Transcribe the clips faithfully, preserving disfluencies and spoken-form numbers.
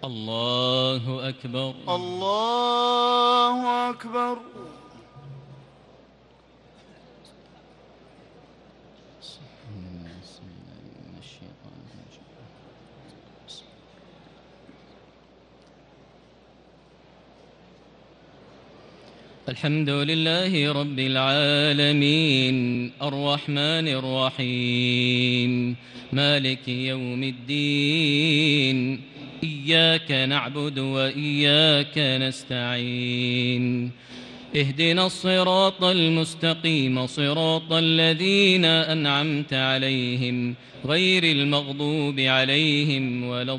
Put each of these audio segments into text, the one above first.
الله أكبر. الله أكبر. الحمد لله رب العالمين الرحمن الرحيم مالك يوم الدين إياك نعبد وإياك نستعين اهدنا الصراط المستقيم صراط الذين أنعمت عليهم غير المغضوب عليهم ولا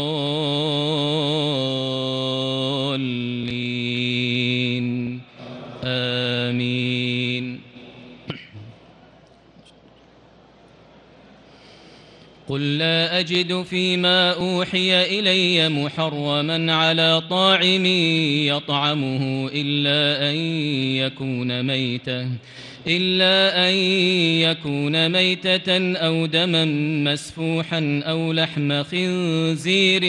الضالين آمين. قل لا أجد فيما أوحي إلي محرما على طاعم يطعمه إلا أن يكون ميتة إلا أن يكون ميتة أو دما مسفوحا أو لحم خنزير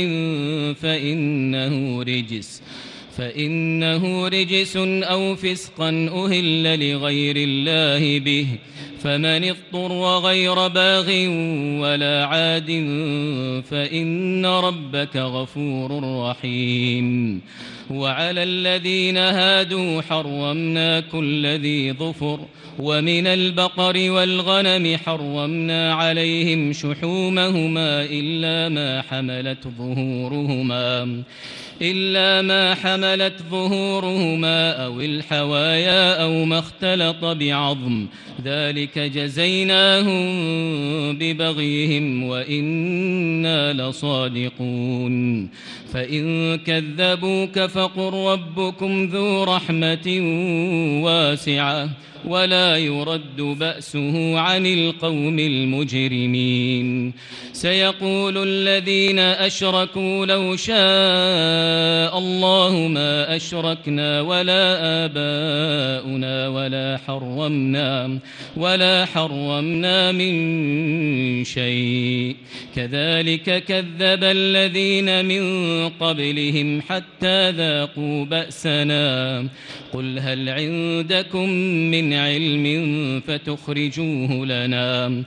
فإنه رجس فإنه رجس أو فسقا أهل لغير الله به فمن اضطر غير باغ ولا عاد فإن ربك غفور رحيم. وعلى الذين هادوا حرمنا كل ذي ظفر ومن البقر والغنم حرمنا عليهم شحومهما إلا ما حملت ظهورهما إلا ما حملت ظهورهما أو الحوايا أو ما اختلط بعظم ذلك جزيناهم ببغيهم وإنا لصادقون. فإن كذبوك فقل ربكم ذو رحمة واسعة ولا يرد بأسه عن القوم المجرمين. سيقول الذين أشركوا لو شاء الله ما أشركنا ولا آباؤنا ولا حرمنا ولا حرمنا من شيء كذلك كذب الذين من قبلهم حتى ذاقوا بأسنا قل هل عندكم من علم فتخرجوه لنا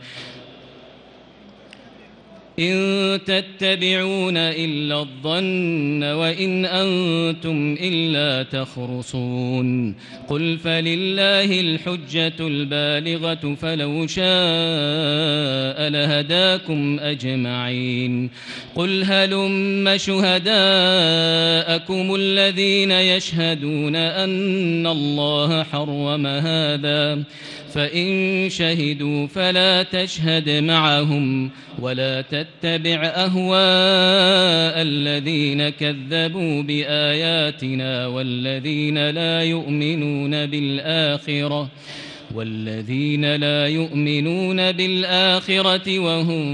إن تتبعون إلا الظن وإن أنتم إلا تخرصون. قل فلله الحجة البالغة فلو شاء لهداكم أجمعين. قل هلم شهداءكم الذين يشهدون أن الله حرم هذا فإن شهدوا فلا تشهد معهم ولا تتبع أهواء الذين كذبوا بآياتنا والذين لا يؤمنون بالآخرة والذين لا يؤمنون بالآخرة وهم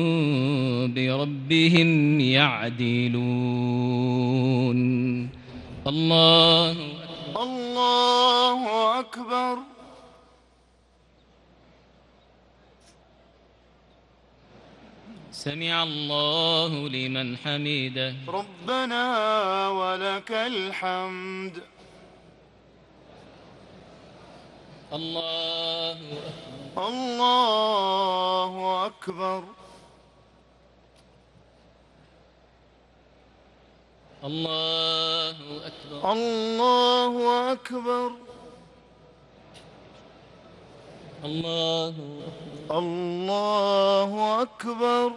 بربهم يعدلون. الله الله أكبر. سمع الله لمن حمده ربنا ولك الحمد. الله الله أكبر. الله أكبر. الله أكبر. الله الله أكبر.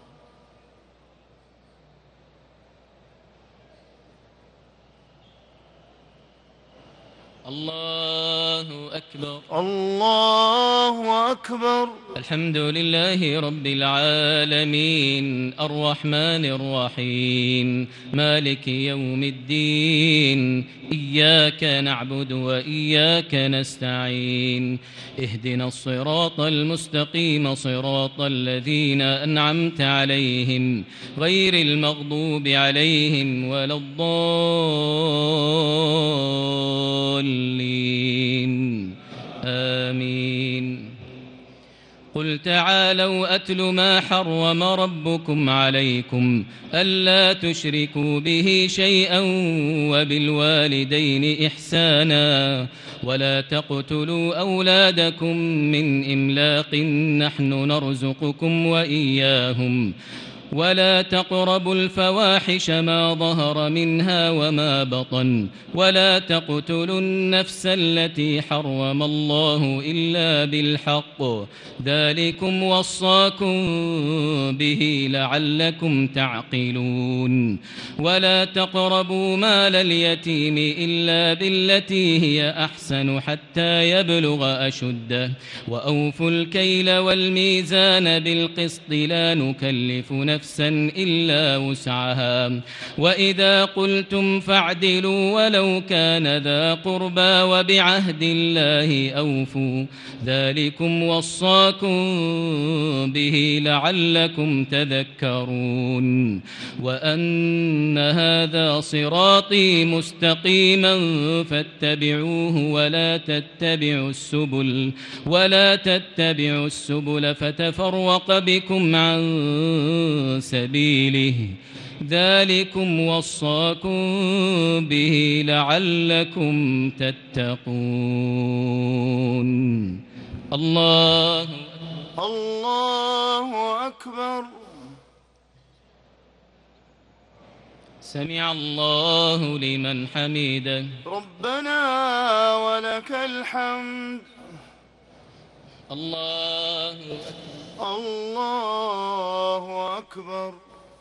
الله أكبر. الله أكبر. الحمد لله رب العالمين الرحمن الرحيم مالك يوم الدين إياك نعبد وإياك نستعين اهدنا الصراط المستقيم صراط الذين أنعمت عليهم غير المغضوب عليهم ولا الضالين آمين. قل تعالوا أتل ما حرم ربكم عليكم ألا تشركوا به شيئا وبالوالدين إحسانا ولا تقتلوا أولادكم من إملاق نحن نرزقكم وإياهم ولا تقربوا الفواحش ما ظهر منها وما بطن ولا تقتلوا النفس التي حرم الله إلا بالحق ذلكم وصاكم به لعلكم تعقلون ولا تقربوا مال اليتيم إلا بالتي هي أحسن حتى يبلغ أشده وأوفوا الكيل والميزان بالقسط لا نكلف نفسا نفسا إلا وسعها وإذا قلتم فاعدلوا ولو كان ذا قربى وبعهد الله أوفوا ذلكم وصاكم به لعلكم تذكرون وأن هذا صراطي مستقيما فاتبعوه ولا تتبعوا السبل ولا تتبعوا السبل فتفرق بكم عن سبيله ذلكم وصاكم به لعلكم تتقون الله الله أكبر. سمع الله لمن حمده. ربنا ولك الحمد. الله الله أكبر.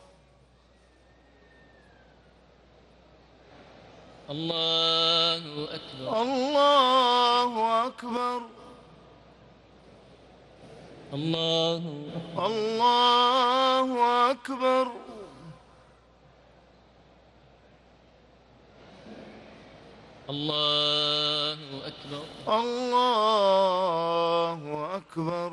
الله أكبر. الله أكبر. الله الله أكبر. الله أكبر. الله أكبر.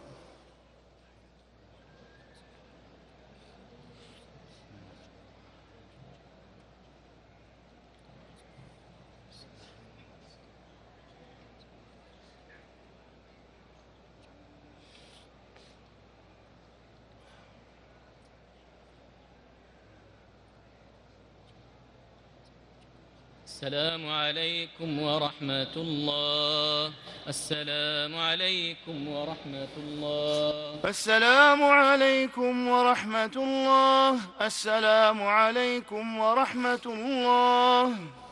السلام عليكم ورحمة الله. السلام عليكم ورحمة الله. السلام عليكم ورحمة الله. السلام عليكم ورحمة الله.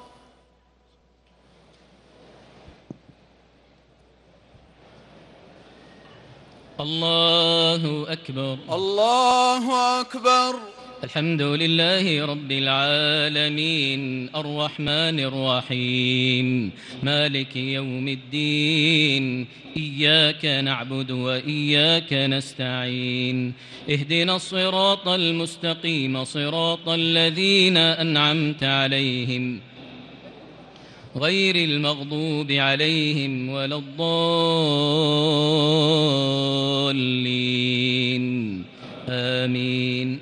الله أكبر. الله أكبر. الحمد لله رب العالمين الرحمن الرحيم مالك يوم الدين إياك نعبد وإياك نستعين اهدنا الصراط المستقيم صراط الذين أنعمت عليهم غير المغضوب عليهم ولا الضالين آمين.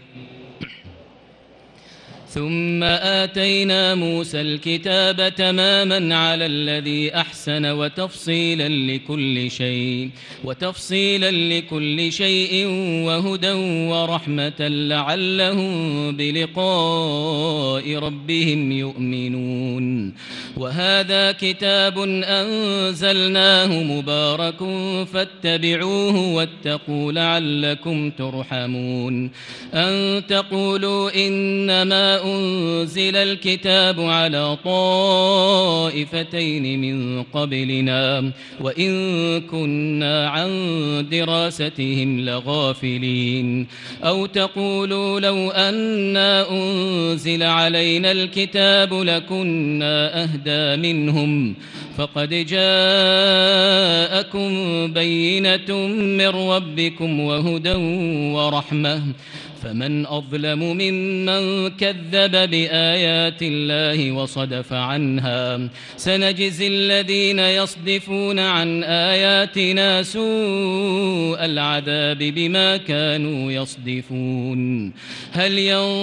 ثم آتينا موسى الكتاب تماما على الذي أحسن وتفصيلا لكل شيء وتفصيلا لكل شيء وهدى ورحمة لعلهم بلقاء ربهم يؤمنون. وهذا كتاب أنزلناه مبارك فاتبعوه واتقوا لعلكم ترحمون. أن تقولوا إنما أنزل الكتاب على طائفتين من قبلنا وإن كنا عن دراستهم لغافلين. أو تقولوا لو أنا أنزل علينا الكتاب لكنا أهدى منهم فقد جاءكم بينة من ربكم وهدى ورحمة فمن أظلم ممن كذب بآيات الله وصدف عنها. سنجزي الذين يصدفون عن آياتنا سوء العذاب بما كانوا يصدفون. هل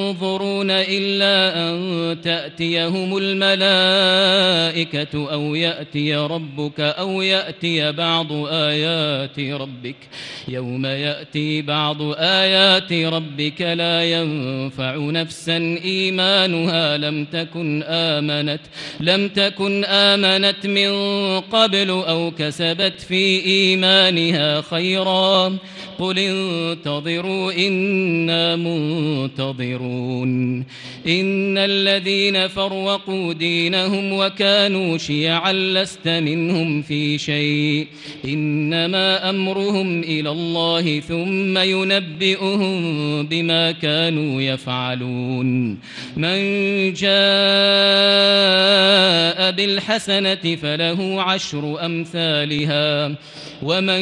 ينظرون إلا أن تأتيهم الملائكة أو يأتي يأتي ربك أو يأتي بعض آيات ربك يوم يأتي بعض آيات ربك لا ينفع نفسا إيمانها لم تكن آمنت لم تكن آمنت من قبل أو كسبت في إيمانها خيرا قل انتظروا إنا منتظرون إن الذين فرقوا دينهم وكانوا شيعا لست منهم في شيء إنما أمرهم إلى الله ثم ينبئهم بما كانوا يفعلون من جاء بالحسنة فله عشر أمثالها ومن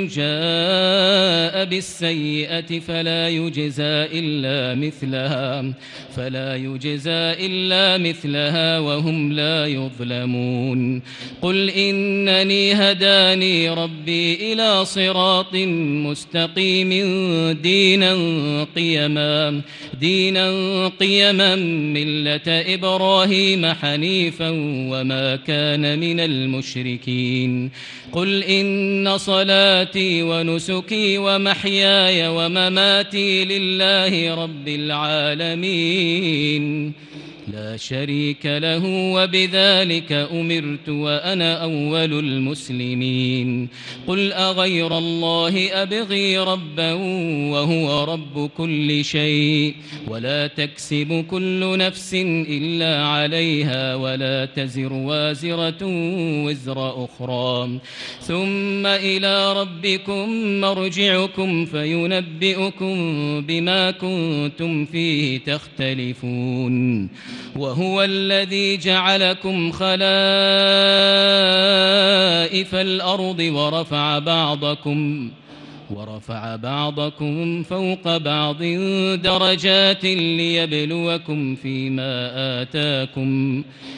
جاء بالسيئة فلا يجزى إلا مثلها فلا يجزى إلا مثلها وهم لا يظلمون قل إنني هداني ربي إلى صراط مستقيم دينا قيما دينا قيما ملة إبراهيم حنيفا وما كان من المشركين قل إن صلاتي ونسكي ومحياي ومماتي لله رب العالمين لا شريك له وبذلك أمرت وأنا أول المسلمين قل أغير الله أبغي ربا وهو رب كل شيء ولا تكسب كل نفس إلا عليها ولا تزر وازرة وزر أخرى ثم إلى ربكم مرجعكم فينبئكم بما كنتم فيه تختلفون وهو الذي جعلكم خلائف الأرض ورفع بعضكم ورفع بعضكم فوق بعض درجات ليبلوكم فيما آتاكم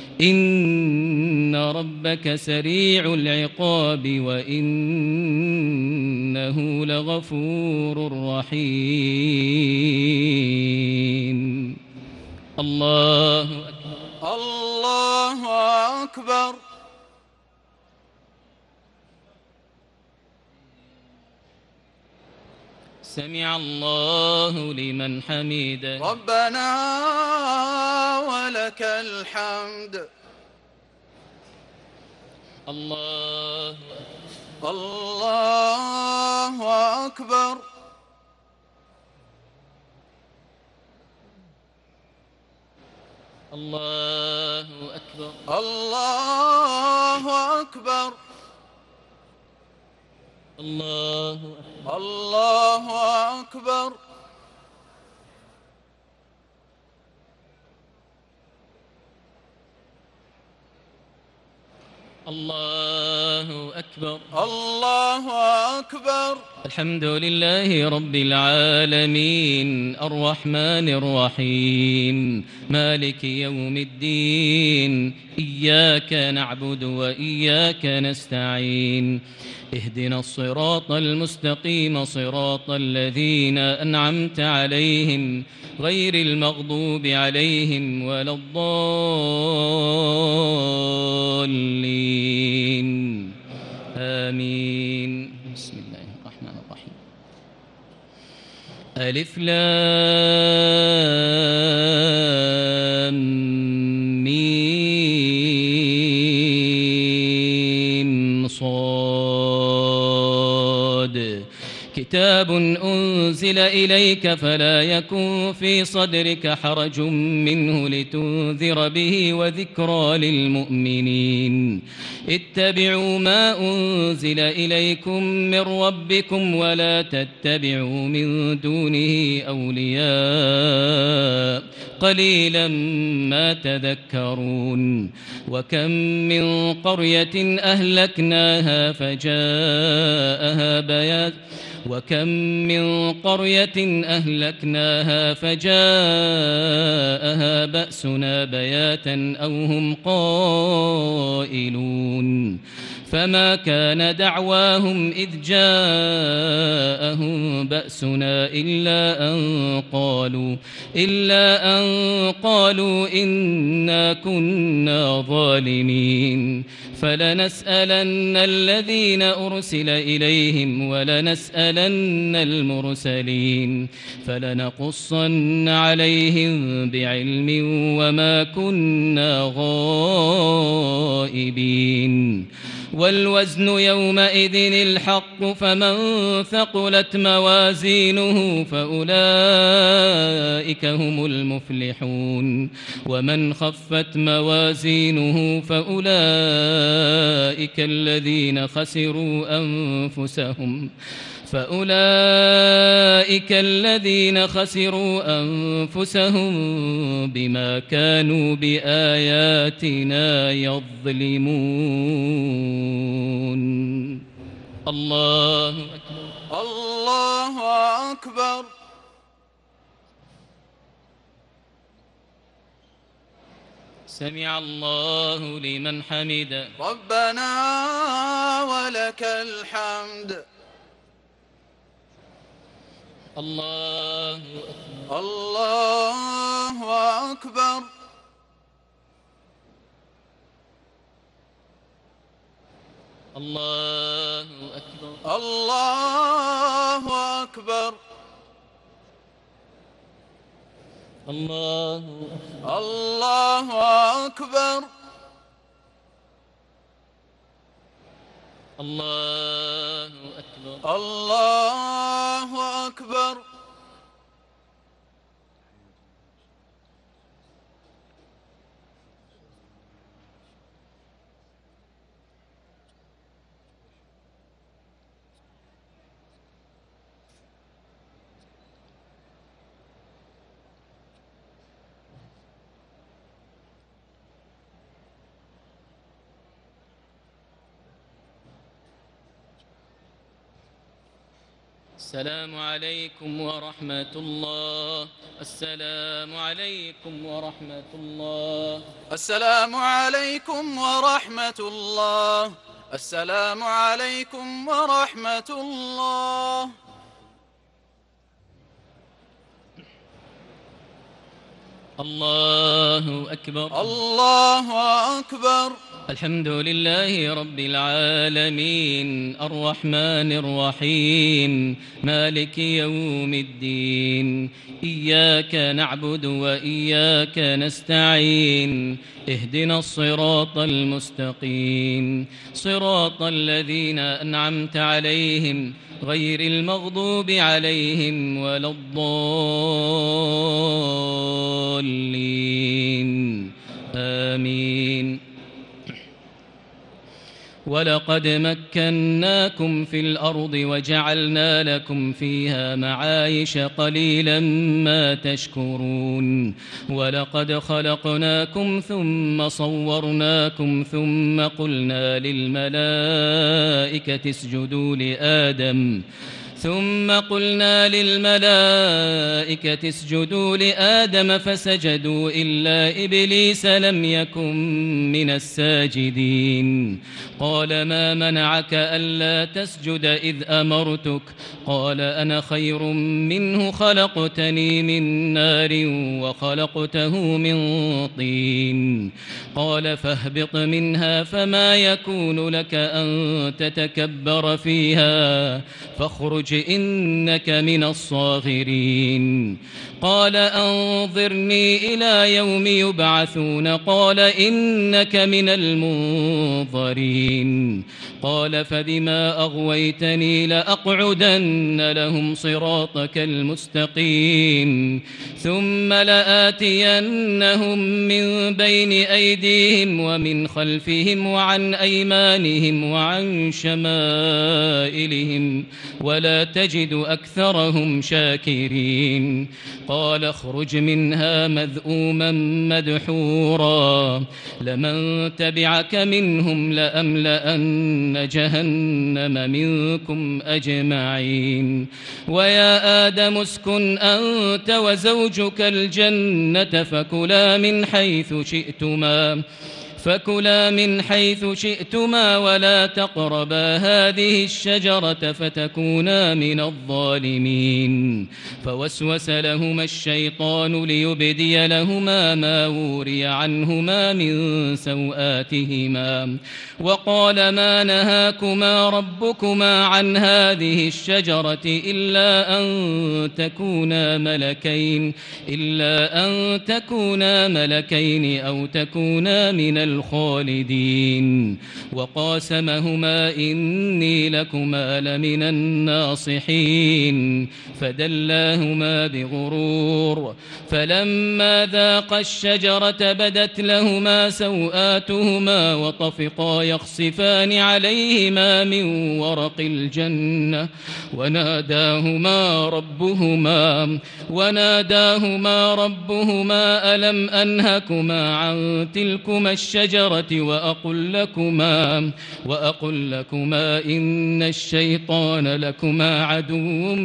إن ربك سريع العقاب وإنه لغفور رحيم الله أكبر الله أكبر سمع الله لمن حمده ربنا ولك الحمد الله الله أكبر الله أكبر الله أكبر الله أكبر الله أكبر الله أكبر الله أكبر الحمد لله رب العالمين الرحمن الرحيم مالك يوم الدين إياك نعبد وإياك نستعين اهدنا الصراط المستقيم صراط الذين أنعمت عليهم غير المغضوب عليهم ولا الضالين آمين بسم الله الرحمن الرحيم ألف لام ميم صاد كتاب أنزل إليك فلا يكن في صدرك حرج منه لتنذر به وذكرى للمؤمنين اتبعوا ما أنزل إليكم من ربكم ولا تتبعوا من دونه أولياء قليلا ما تذكرون وكم من قرية أهلكناها فجاءها بيات وكم من قرية أهلكناها فجاءها بأسنا بياتا أو هم قائلون فما كان دعواهم إذ جاءهم بأسنا إلا أن قالوا إلا أن قالوا إنا كنا ظالمين فلنسألن الذين أرسل إليهم ولنسألن المرسلين فلنقصن عليهم بعلم وما كنا غائبين والوزن يومئذ الحق فمن ثقلت موازينه فأولئك هم المفلحون ومن خفت موازينه فأولئك الذين خسروا أنفسهم فأولئك الذين خسروا أنفسهم بما كانوا بآياتنا يظلمون. الله أكبر. الله أكبر. سمع الله لمن حمده. ربنا ولك الحمد. الله أكبر. الله أكبر. الله أكبر. الله أكبر. الله الله أكبر. الله أكبر. الله أكبر. السلام عليكم ورحمة الله. السلام عليكم ورحمة الله. السلام عليكم ورحمة الله. السلام عليكم ورحمة الله. الله أكبر. الله أكبر. الحمد لله رب العالمين الرحمن الرحيم مالك يوم الدين إياك نعبد وإياك نستعين اهدنا الصراط المستقيم صراط الذين أنعمت عليهم غير المغضوب عليهم ولا الضالين آمين. ولقد مكناكم في الأرض وجعلنا لكم فيها معايش قليلا ما تشكرون. ولقد خلقناكم ثم صورناكم ثم قلنا للملائكة اسجدوا لآدم ثم قلنا للملائكة اسجدوا لآدم فسجدوا إلا إبليس لم يكن من الساجدين. قال ما منعك ألا تسجد إذ أمرتك قال أنا خير منه خلقتني من نار وخلقته من طين. قال فاهبط منها فما يكون لك أن تتكبر فيها فاخرج إنك من الصاغرين. قال أنظرني إلى يوم يبعثون قال إنك من المنظرين. قال فبما أغويتني لأقعدن لهم صراطك المستقيم ثم لآتينهم من بين أيديهم ومن خلفهم وعن أيمانهم وعن شمائلهم ولا تجد أكثرهم شاكرين. قال اخرج منها مذءوما مدحورا لمن تبعك منهم لأملأن جهنم منكم أجمعين. ويا آدم اسكن أنت وزوجك الجنة فكلا من حيث شئتما فكلا من حيث شئتما ولا تقربا هذه الشجرة فتكونا من الظالمين فوسوس لهما الشيطان ليبدي لهما ما وري عنهما من سوآتهما وقال ما نهاكما ربكما عن هذه الشجرة إلا أن تكونا ملكين إلا أن تكونا ملكين أو تكونا من الخالدين وقاسمهما إني لكما لمن الناصحين فدلاهما بغرور فلما ذاقا الشجرة بدت لهما سوآتهما وطفقا يخصفان عليهما من ورق الجنة وناداهما ربهما وناداهما ربهما ألم أنهكما عن تلكما الشجرة وأقل لكما وأقل لكما إن الشيطان لكما عدو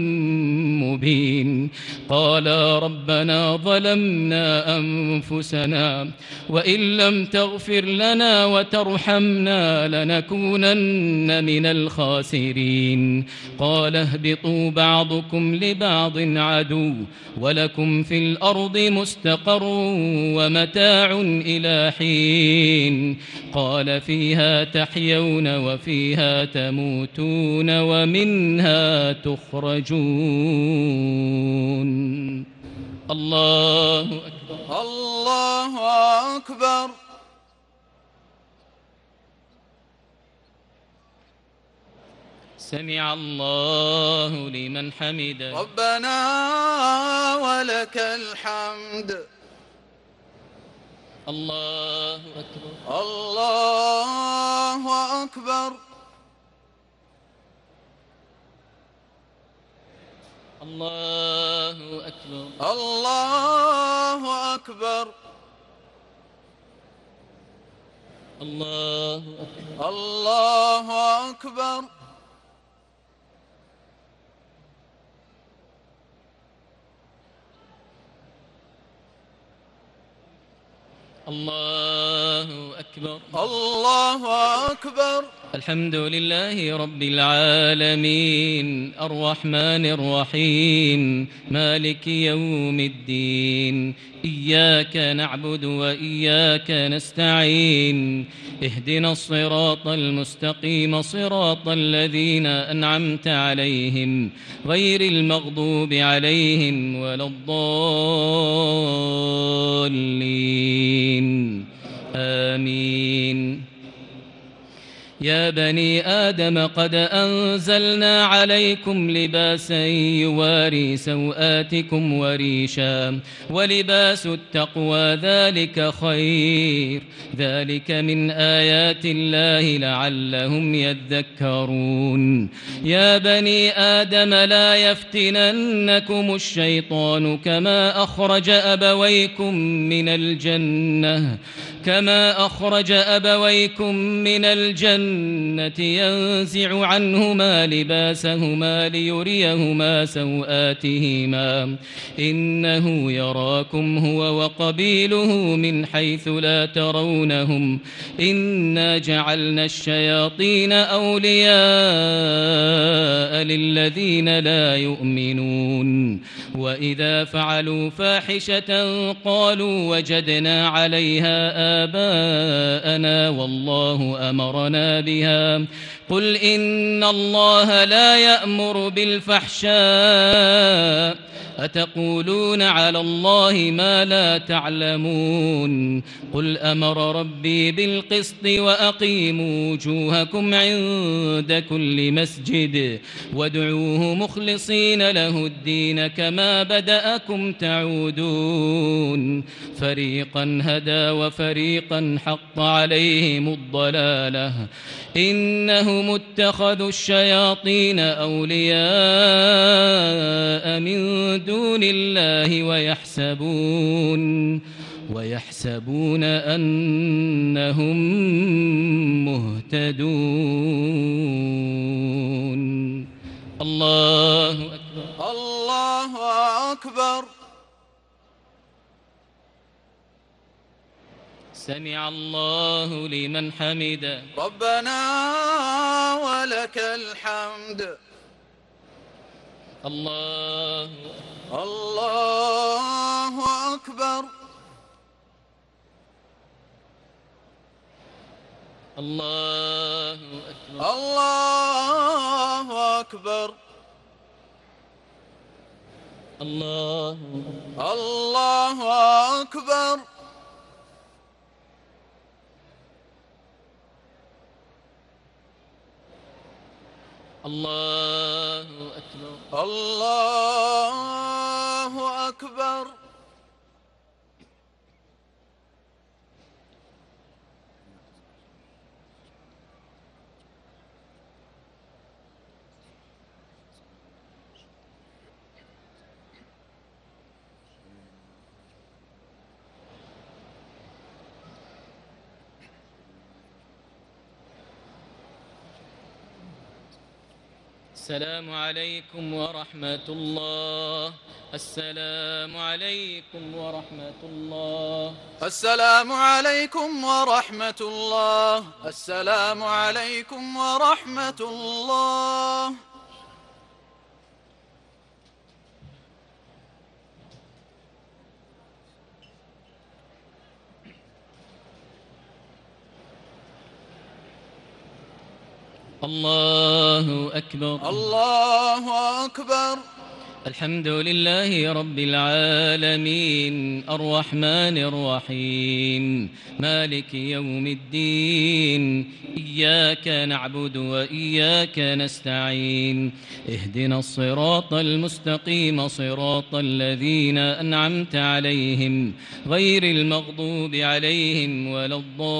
مبين قالا ربنا ظلمنا أنفسنا وإن لم تغفر لنا وترحمنا لنكونن من الخاسرين قال اهبطوا بعضكم لبعض عدو ولكم في الأرض مستقر ومتاع إلى حين قال فيها تحيون وفيها تموتون ومنها تخرجون الله أكبر الله أكبر سمع الله لمن حمده ربنا ولك الحمد الله أكبر الله أكبر الله أكبر الله أكبر الله أكبر الله أكبر الله أكبر الله أكبر الحمد لله رب العالمين الرحمن الرحيم مالك يوم الدين إياك نعبد وإياك نستعين اهدنا الصراط المستقيم صراط الذين أنعمت عليهم غير المغضوب عليهم ولا الضالين آمين يا بني آدم قد أنزلنا عليكم لباسا يواري سوآتكم وريشا ولباس التقوى ذلك خير ذلك من آيات الله لعلهم يذكرون يا بني آدم لا يفتننكم الشيطان كما أخرج أبويكم من الجنة كما أخرج أبويكم من الجنة ينزع عنهما لباسهما ليريهما سوآتهما إنه يراكم هو وقبيله من حيث لا ترونهم إنا جعلنا الشياطين أولياء للذين لا يؤمنون وإذا فعلوا فاحشة قالوا وجدنا عليها آباءنا والله أمرنا بها قل إن الله لا يأمر بالفحشاء أتقولون على الله ما لا تعلمون قل أمر ربي بالقسط وأقيموا وجوهكم عند كل مسجد وادعوه مخلصين له الدين كما بدأكم تعودون فريقا هدى وفريقا حق عليهم الضلالة إنهم اتخذوا الشياطين أولياء من دون الله ويحسبون ويحسبون أنهم مهتدون الله أكبر الله أكبر سمع الله لمن حمده. ربنا ولك الحمد. الله الله أكبر. الله أكبر. الله أكبر. الله الله أكبر. الله أكبر. الله أكبر. السلام عليكم ورحمة الله. السلام عليكم ورحمة الله. السلام عليكم ورحمة الله. السلام عليكم ورحمة الله. الله أكبر. الله أكبر. الحمد لله رب العالمين الرحمن الرحيم مالك يوم الدين. إياك نعبد وإياك نستعين. اهدنا الصراط المستقيم صراط الذين أنعمت عليهم غير المغضوب عليهم ولا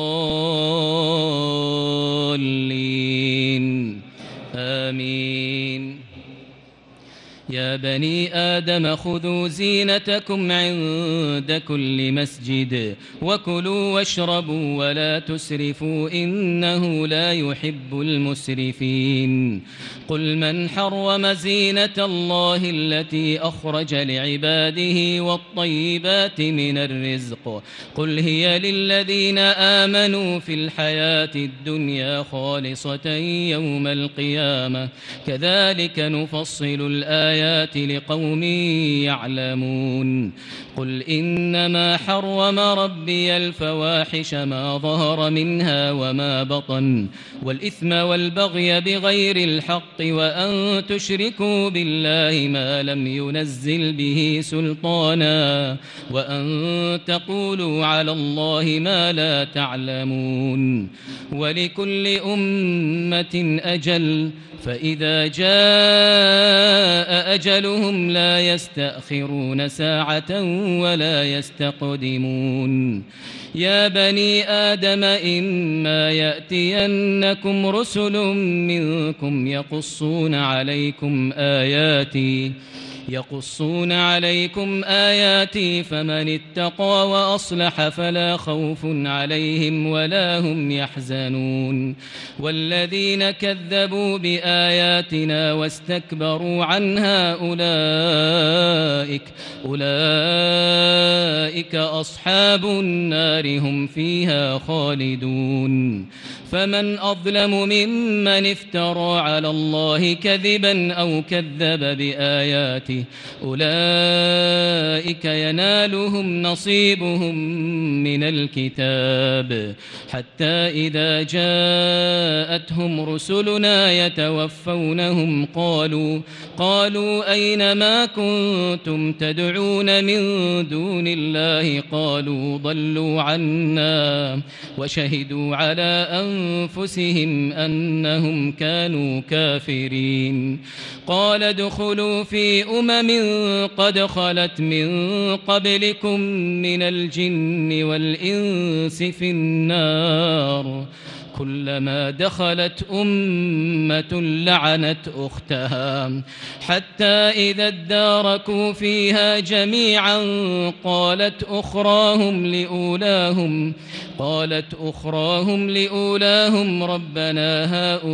الضالين. آمين. يا بني آدم خذوا زينتكم عند كل مسجد وكلوا واشربوا ولا تسرفوا إنه لا يحب المسرفين. قل من حرم زينة الله التي أخرج لعباده والطيبات من الرزق قل هي للذين آمنوا في الحياة الدنيا خالصة يوم القيامة كذلك نفصل الآيات لقوم يعلمون. قل إنما حرم ربي الفواحش ما ظهر منها وما بطن والإثم والبغي بغير الحق وأن تشركوا بالله ما لم ينزل به سلطانا وأن تقولوا على الله ما لا تعلمون. ولكل أمة أجل فإذا جاء أجلهم لا يستأخرون ساعة ولا يستقدمون. يا بني آدم إما يأتينكم رسل منكم يقصون عليكم آياتي يقصون عليكم آياتي فمن اتقى وأصلح فلا خوف عليهم ولا هم يحزنون. والذين كذبوا بآياتنا واستكبروا عنها أولئك أولئك أصحاب النار هم فيها خالدون. فمن أظلم ممن افترى على الله كذبا أو كذب بآياته أولئك ينالهم نصيبهم من الكتاب حتى إذا جاءتهم رسلنا يتوفونهم قالوا قالوا أين ما كنتم تدعون من دون الله قالوا ضلوا عنا وشهدوا على أنفسهم أنهم كانوا كافرين. قال ادخلوا في أمم قد خلت من قبلكم من الجن والإنس في النار كلما دخلت أمة لعنت أختها حتى إذا اداركوا فيها جميعا قالت أخراهم لأولاهم قالت أخراهم لأولاهم ربنا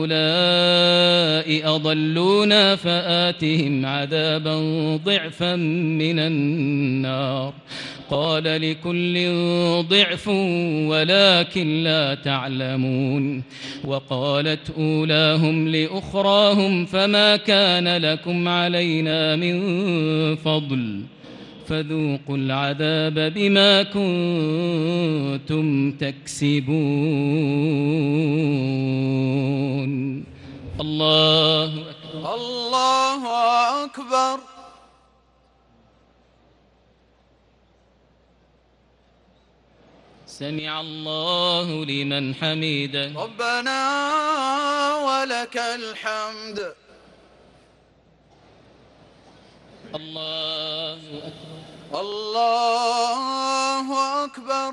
هؤلاء أضلونا فآتهم عذابا ضعفا من النار قال لكل ضعف ولكن لا تعلمون وقالت أولاهم لأخراهم فما كان لكم علينا من فضل فذوقوا العذاب بما كنتم تكسبون. الله أكبر. الله أكبر. سمع الله لمن حمده. ربنا ولك الحمد. الله أكبر. الله أكبر.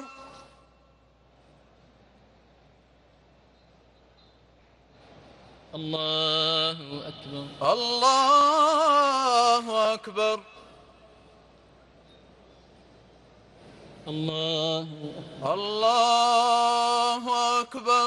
الله أكبر. الله أكبر. الله الله أكبر.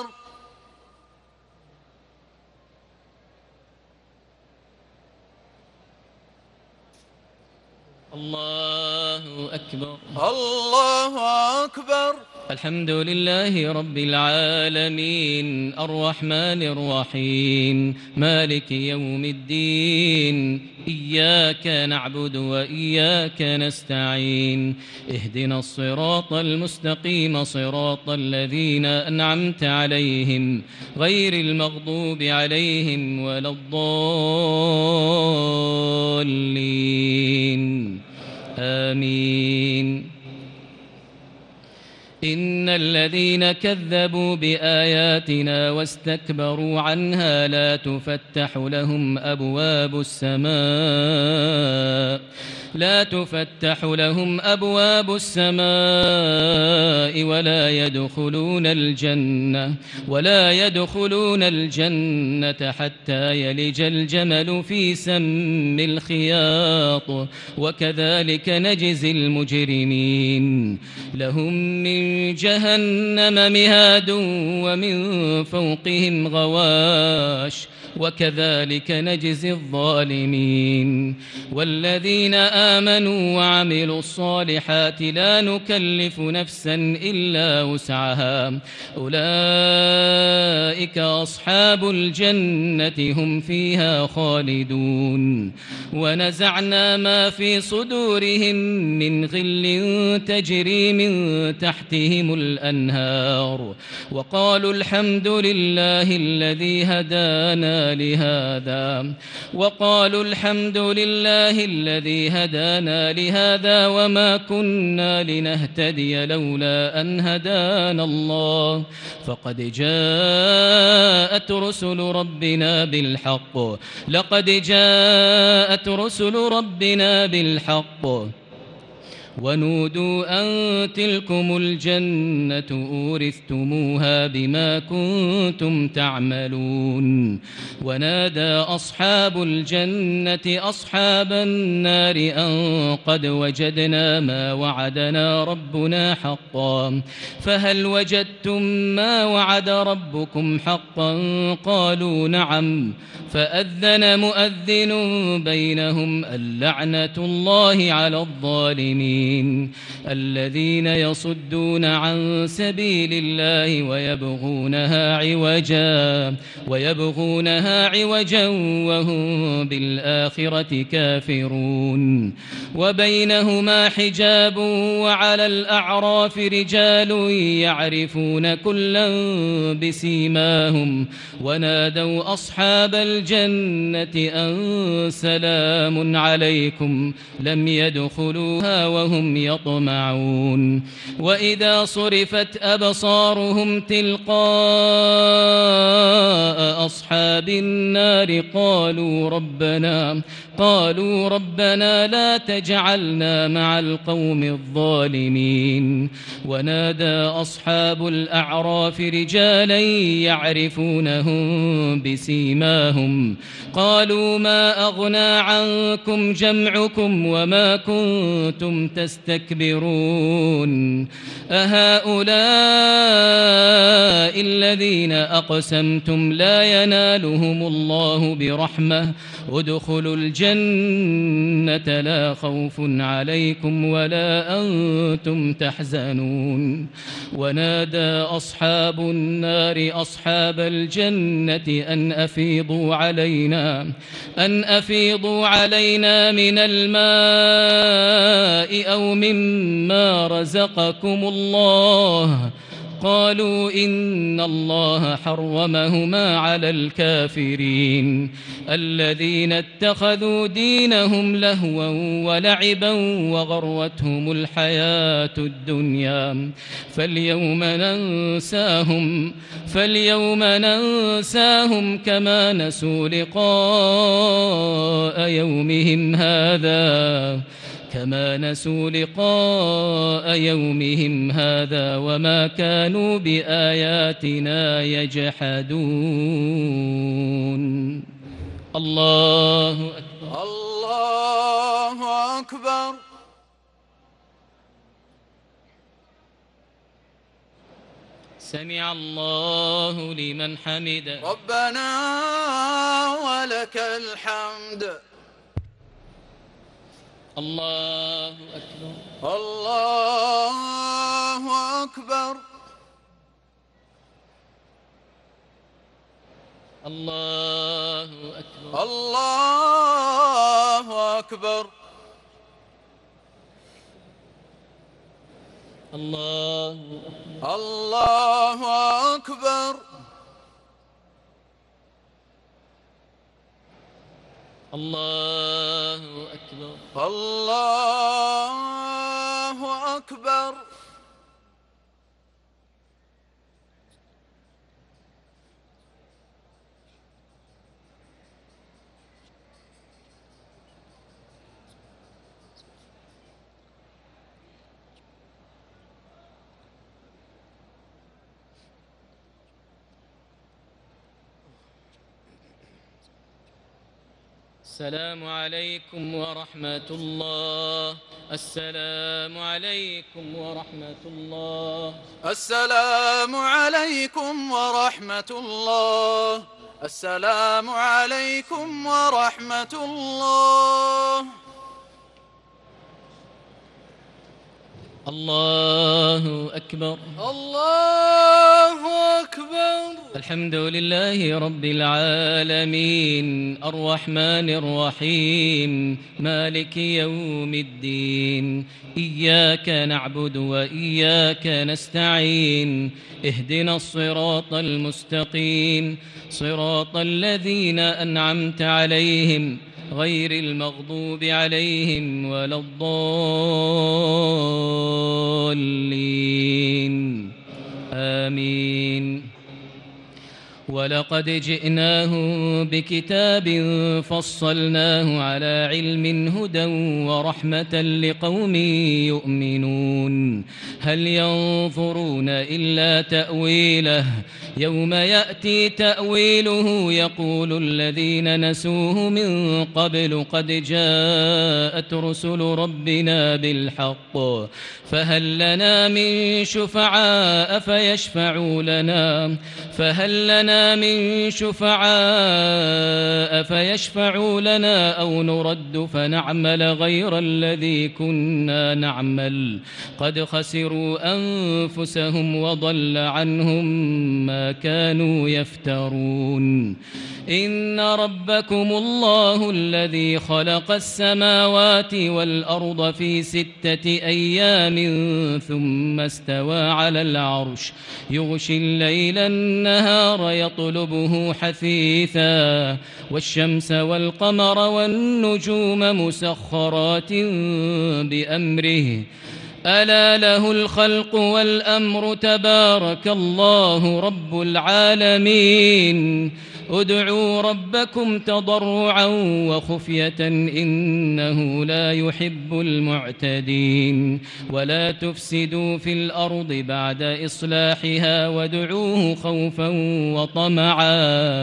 الله أكبر. الله أكبر. الحمد لله رب العالمين الرحمن الرحيم مالك يوم الدين إياك نعبد وإياك نستعين اهدنا الصراط المستقيم صراط الذين أنعمت عليهم غير المغضوب عليهم ولا الضالين آمين. إن الذين كذبوا بآياتنا واستكبروا عنها لا تفتح لهم أبواب السماء لا تفتح لهم أبواب السماء ولا يدخلون الجنة ولا يدخلون الجنة حتى يلج الجمل في سم الخياط وكذلك نجزي المجرمين. لهم من جهنم مهاد ومن فوقهم غواش وكذلك نجزي الظالمين. والذين آمنوا وعملوا الصالحات لا نكلف نفسا إلا وسعها أولئك أصحاب الجنة هم فيها خالدون. ونزعنا ما في صدورهم من غل تجري من تحتهم الأنهار وقالوا الحمد لله الذي هدانا لهذا وقالوا الحمد لله الذي هدانا لهذا وما كنا لنهتدي لولا أن هدانا الله فقد جاءت رسل ربنا بالحق لقد جاءت رسل ربنا بالحق ونودوا أن تلكم الجنة أورثتموها بما كنتم تعملون. ونادى أصحاب الجنة أصحاب النار أن قد وجدنا ما وعدنا ربنا حقا فهل وجدتم ما وعد ربكم حقا قالوا نعم فأذن مؤذن بينهم اللعنة الله على الظالمين الذين يصدون عن سبيل الله ويبغونها عوجا ويبغونها عوجا وهم بالآخرة كافرون. وبينهما حجاب وعلى الأعراف رجال يعرفون كلا بسيماهم ونادوا أصحاب الجنة أن سلام عليكم لم يدخلوها وهم يطمعون. وإذا صرفت أبصارهم تلقاء أصحاب النار قالوا ربنا قالوا ربنا لا تجعلنا مع القوم الظالمين. ونادى أصحاب الأعراف رجالا يعرفونهم بسيماهم قالوا ما أغنى عنكم جمعكم وما كنتم تستكبرون أهؤلاء الذين أقسمتم لا ينالهم الله برحمة ادخلوا الجنة لا خوف عليكم ولا أنتم تحزنون ونادى أصحاب النار أصحاب الجنة أن أفيضوا علينا أن أفيضوا علينا من الماء أو مما رزقكم الله قالوا إن الله حرمهما على الكافرين الذين اتخذوا دينهم لهوا ولعبا وغرتهم الحياة الدنيا فاليوم ننساهم فاليوم ننساهم كما نسوا لقاء يومهم هذا كما نسوا لقاء يومهم هذا وما كانوا بآياتنا يجحدون. الله أكبر. الله أكبر. سمع الله لمن حمده. ربنا ولك الحمد. الله أكبر. الله أكبر. الله أكبر. الله أكبر. الله أكبر. الله أكبر. الله أكبر. الله أكبر. السلام عليكم ورحمة الله. السلام عليكم ورحمة الله. السلام عليكم ورحمة الله. السلام عليكم ورحمة الله. الله أكبر. الله أكبر. الحمد لله رب العالمين الرحمن الرحيم مالك يوم الدين إياك نعبد وإياك نستعين اهدنا الصراط المستقيم صراط الذين أنعمت عليهم غير المغضوب عليهم ولا الضالين آمين. ولقد جئناهم بكتاب فصلناه على علم هدى ورحمة لقوم يؤمنون هل ينظرون إلا تأويله يوم يأتي تأويله يقول الذين نسوه من قبل قد جاءت رسل ربنا بالحق فهل لنا من شفعاء فيشفعوا لنا فهل لنا من شفعاء فيشفعوا لنا أو نرد فنعمل غير الذي كنا نعمل قد خسروا أنفسهم وضل عنهم ما كانوا يفترون إن ربكم الله الذي خلق السماوات والأرض في ستة أيام ثم استوى على العرش يغشي الليل النهار يطلبه حثيثا والشمس والقمر والنجوم مسخرات بأمره ألا له الخلق والأمر تبارك الله رب العالمين ادعوا ربكم تضرعا وخفية إنه لا يحب المعتدين ولا تفسدوا في الأرض بعد إصلاحها وادعوه خوفا وطمعا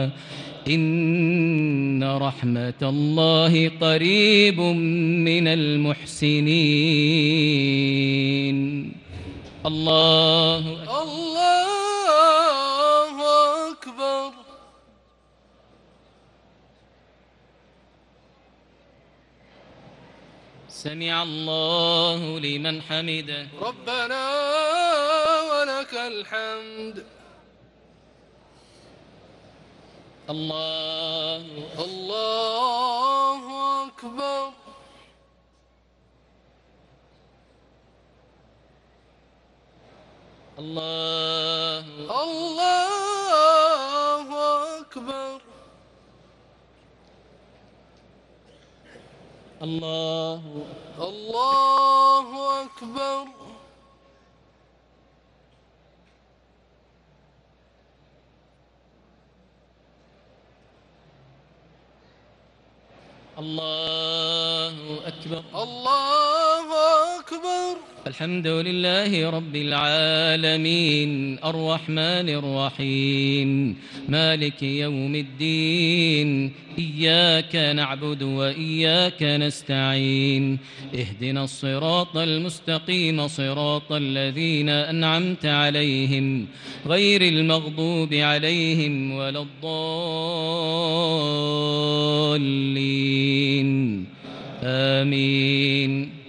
إن رحمة الله قريب من المحسنين. الله الله سمع الله لمن حمده. ربنا ولك الحمد. الله الله أكبر. الله الله أكبر. الله الله أكبر. الله أكبر. الله أكبر. الحمد لله رب العالمين الرحمن الرحيم مالك يوم الدين إياك نعبد وإياك نستعين اهدنا الصراط المستقيم صراط الذين أنعمت عليهم غير المغضوب عليهم ولا الضالين آمين.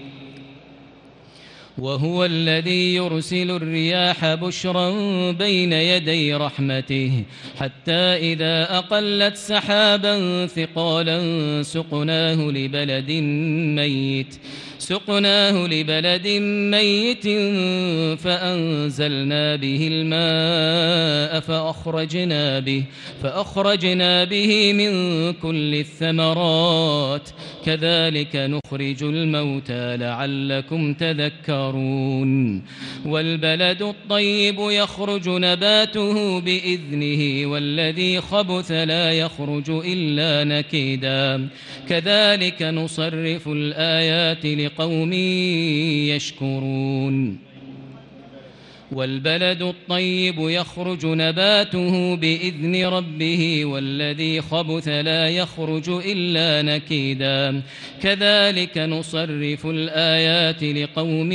وهو الذي يرسل الرياح بشرا بين يدي رحمته حتى إذا أقلت سحابا ثقالا سقناه لبلد ميت سقناه لبلد ميت فأنزلنا به الماء فأخرجنا به فأخرجنا به من كل الثمرات كذلك نخرج الموتى لعلكم تذكرون. والبلد الطيب يخرج نباته بإذنه والذي خبث لا يخرج إلا نكدا كذلك نصرف الآيات لقوم يشكرون. والبلد الطيب يخرج نباته بإذن ربه والذي خبث لا يخرج إلا نكدا كذلك نصرف الآيات لقوم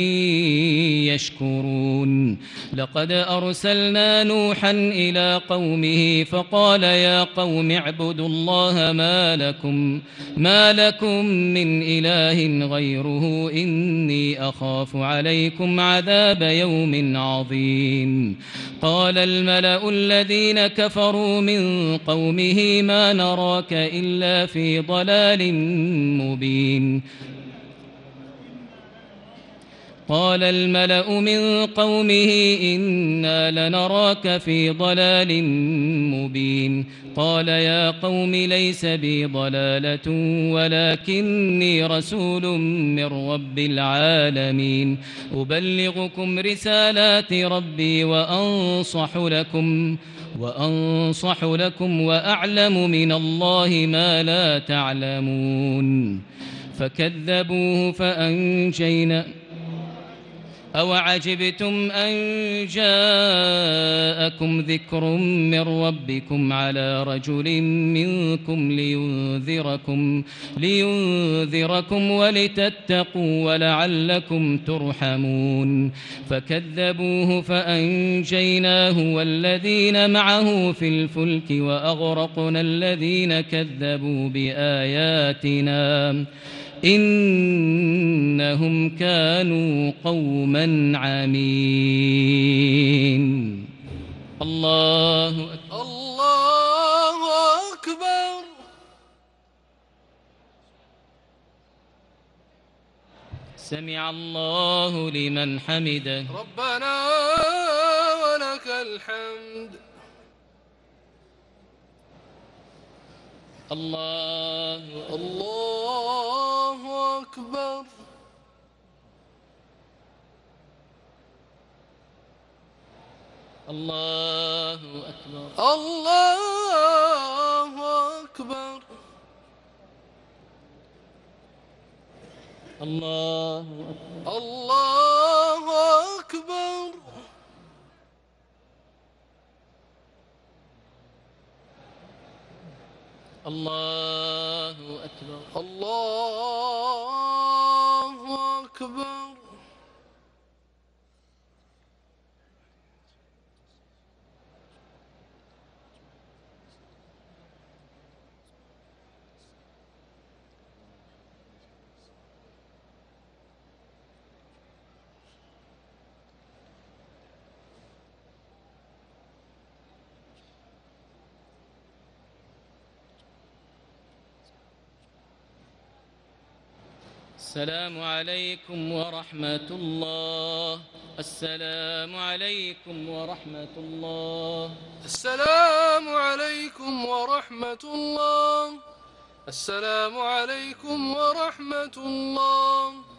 يشكرون. لقد أرسلنا نوحا إلى قومه فقال يا قوم اعبدوا الله ما لكم ما لكم من إله غيره إني أخاف عليكم عذاب يوم عظيم. قال الملأ الذين كفروا من قومه ما نراك إلا في ضلال مبين قال الملأ من قومه إنا لنراك في ضلال مبين قال يا قوم ليس بي ضلالة ولكني رسول من رب العالمين أبلغكم رسالات ربي وأنصح لكم وأنصح لكم وأعلم من الله ما لا تعلمون. فكذبوه فأنجينا أو عجبتم أن جاءكم ذكر من ربكم على رجل منكم لينذركم, لينذركم ولتتقوا ولعلكم ترحمون. فكذبوه فأنجيناه والذين معه في الفلك وأغرقنا الذين كذبوا بآياتنا إنهم كانوا قوما عمين. الله أكبر. الله أكبر. سمع الله لمن حمده. ربنا ولك الحمد. الله الله أكبر. الله أكبر. الله أكبر. الله أكبر. الله أكبر. الله أكبر. الله أكبر. السلام عليكم ورحمة الله. السلام عليكم ورحمة الله. السلام عليكم ورحمة الله. السلام عليكم ورحمة الله.